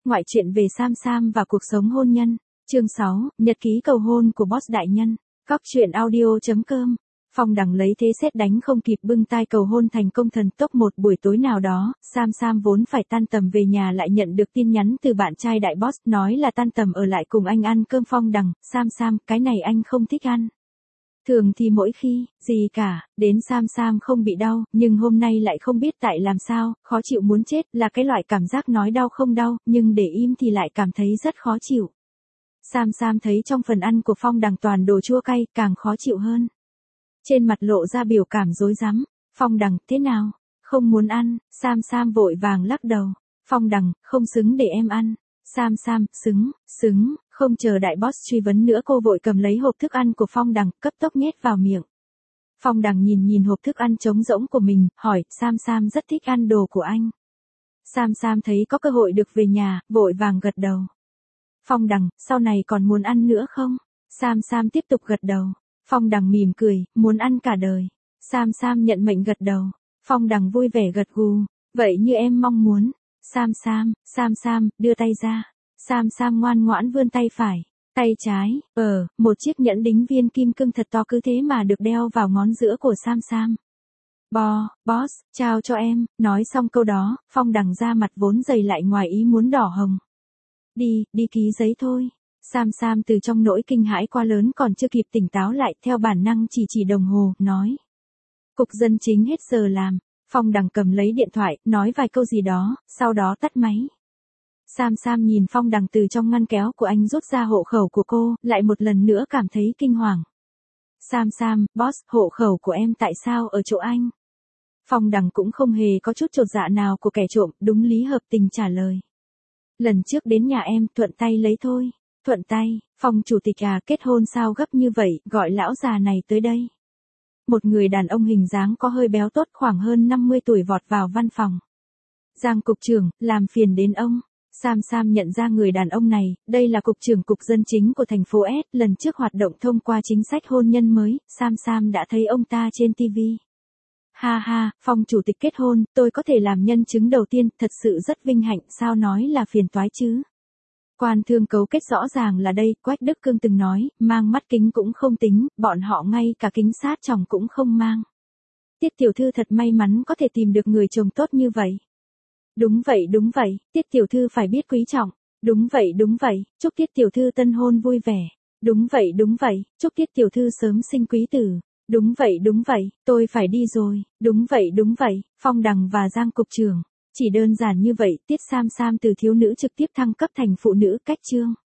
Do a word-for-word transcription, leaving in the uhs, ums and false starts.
ngoại truyện về Sam Sam và cuộc sống hôn nhân. Chương sáu, nhật ký cầu hôn của boss đại nhân. Góc truyện audio chấm com. Phong Đằng lấy thế sét đánh không kịp bưng tai cầu hôn thành công thần tốc. Một buổi tối nào đó, Sam Sam vốn phải tan tầm về nhà lại nhận được tin nhắn từ bạn trai đại boss nói là tan tầm ở lại cùng anh ăn cơm. Phong Đằng, Sam Sam, cái này anh không thích ăn. Thường thì mỗi khi, gì cả, đến Sam Sam không bị đau, nhưng hôm nay lại không biết tại làm sao, khó chịu muốn chết, là cái loại cảm giác nói đau không đau, nhưng để im thì lại cảm thấy rất khó chịu. Sam Sam thấy trong phần ăn của Phong Đằng toàn đồ chua cay, càng khó chịu hơn. Trên mặt lộ ra biểu cảm rối rắm. Phong Đằng, thế nào? Không muốn ăn. Sam Sam vội vàng lắc đầu. Phong Đằng, không xứng để em ăn. Sam Sam, xứng, xứng. Không chờ đại boss truy vấn nữa, cô vội cầm lấy hộp thức ăn của Phong Đằng, cấp tốc nhét vào miệng. Phong Đằng nhìn nhìn hộp thức ăn trống rỗng của mình, hỏi, Sam Sam rất thích ăn đồ của anh. Sam Sam thấy có cơ hội được về nhà, vội vàng gật đầu. Phong Đằng, sau này còn muốn ăn nữa không? Sam Sam tiếp tục gật đầu. Phong Đằng mỉm cười, muốn ăn cả đời. Sam Sam nhận mệnh gật đầu. Phong Đằng vui vẻ gật gù, vậy như em mong muốn. Sam Sam, Sam Sam, đưa tay ra. Sam Sam ngoan ngoãn vươn tay phải, tay trái, ờ, một chiếc nhẫn đính viên kim cương thật to cứ thế mà được đeo vào ngón giữa của Sam Sam. Bo, boss, trao cho em. Nói xong câu đó, Phong Đằng ra mặt vốn dày lại ngoài ý muốn đỏ hồng. Đi, đi ký giấy thôi. Sam Sam từ trong nỗi kinh hãi quá lớn còn chưa kịp tỉnh táo lại, theo bản năng chỉ chỉ đồng hồ, nói. Cục dân chính hết giờ làm. Phong Đằng cầm lấy điện thoại, nói vài câu gì đó, sau đó tắt máy. Sam Sam nhìn Phong Đằng từ trong ngăn kéo của anh rút ra hộ khẩu của cô, lại một lần nữa cảm thấy kinh hoàng. Sam Sam, boss, hộ khẩu của em tại sao ở chỗ anh? Phong Đằng cũng không hề có chút chột dạ nào của kẻ trộm, đúng lý hợp tình trả lời. Lần trước đến nhà em, thuận tay lấy thôi. Thuận tay, Phong chủ tịch à, kết hôn sao gấp như vậy, gọi lão già này tới đây. Một người đàn ông hình dáng có hơi béo tốt khoảng hơn năm mươi tuổi vọt vào văn phòng. Giang cục trưởng, làm phiền đến ông. Sam Sam nhận ra người đàn ông này, đây là cục trưởng cục dân chính của thành phố S, lần trước hoạt động thông qua chính sách hôn nhân mới, Sam Sam đã thấy ông ta trên ti vi. Ha ha, Phong chủ tịch kết hôn, tôi có thể làm nhân chứng đầu tiên, thật sự rất vinh hạnh, sao nói là phiền toái chứ. Quan thương cấu kết rõ ràng là đây, Quách Đức Cương từng nói, mang mắt kính cũng không tính, bọn họ ngay cả kính sát tròng cũng không mang. Tiết tiểu thư thật may mắn có thể tìm được người chồng tốt như vậy. Đúng vậy đúng vậy, Tiết tiểu thư phải biết quý trọng. Đúng vậy đúng vậy, chúc Tiết tiểu thư tân hôn vui vẻ. Đúng vậy đúng vậy, chúc Tiết tiểu thư sớm sinh quý tử. Đúng vậy đúng vậy, tôi phải đi rồi. Đúng vậy đúng vậy, Phong Đằng và Giang cục trưởng. Chỉ đơn giản như vậy, Tiết Sam Sam từ thiếu nữ trực tiếp thăng cấp thành phụ nữ, cách chương.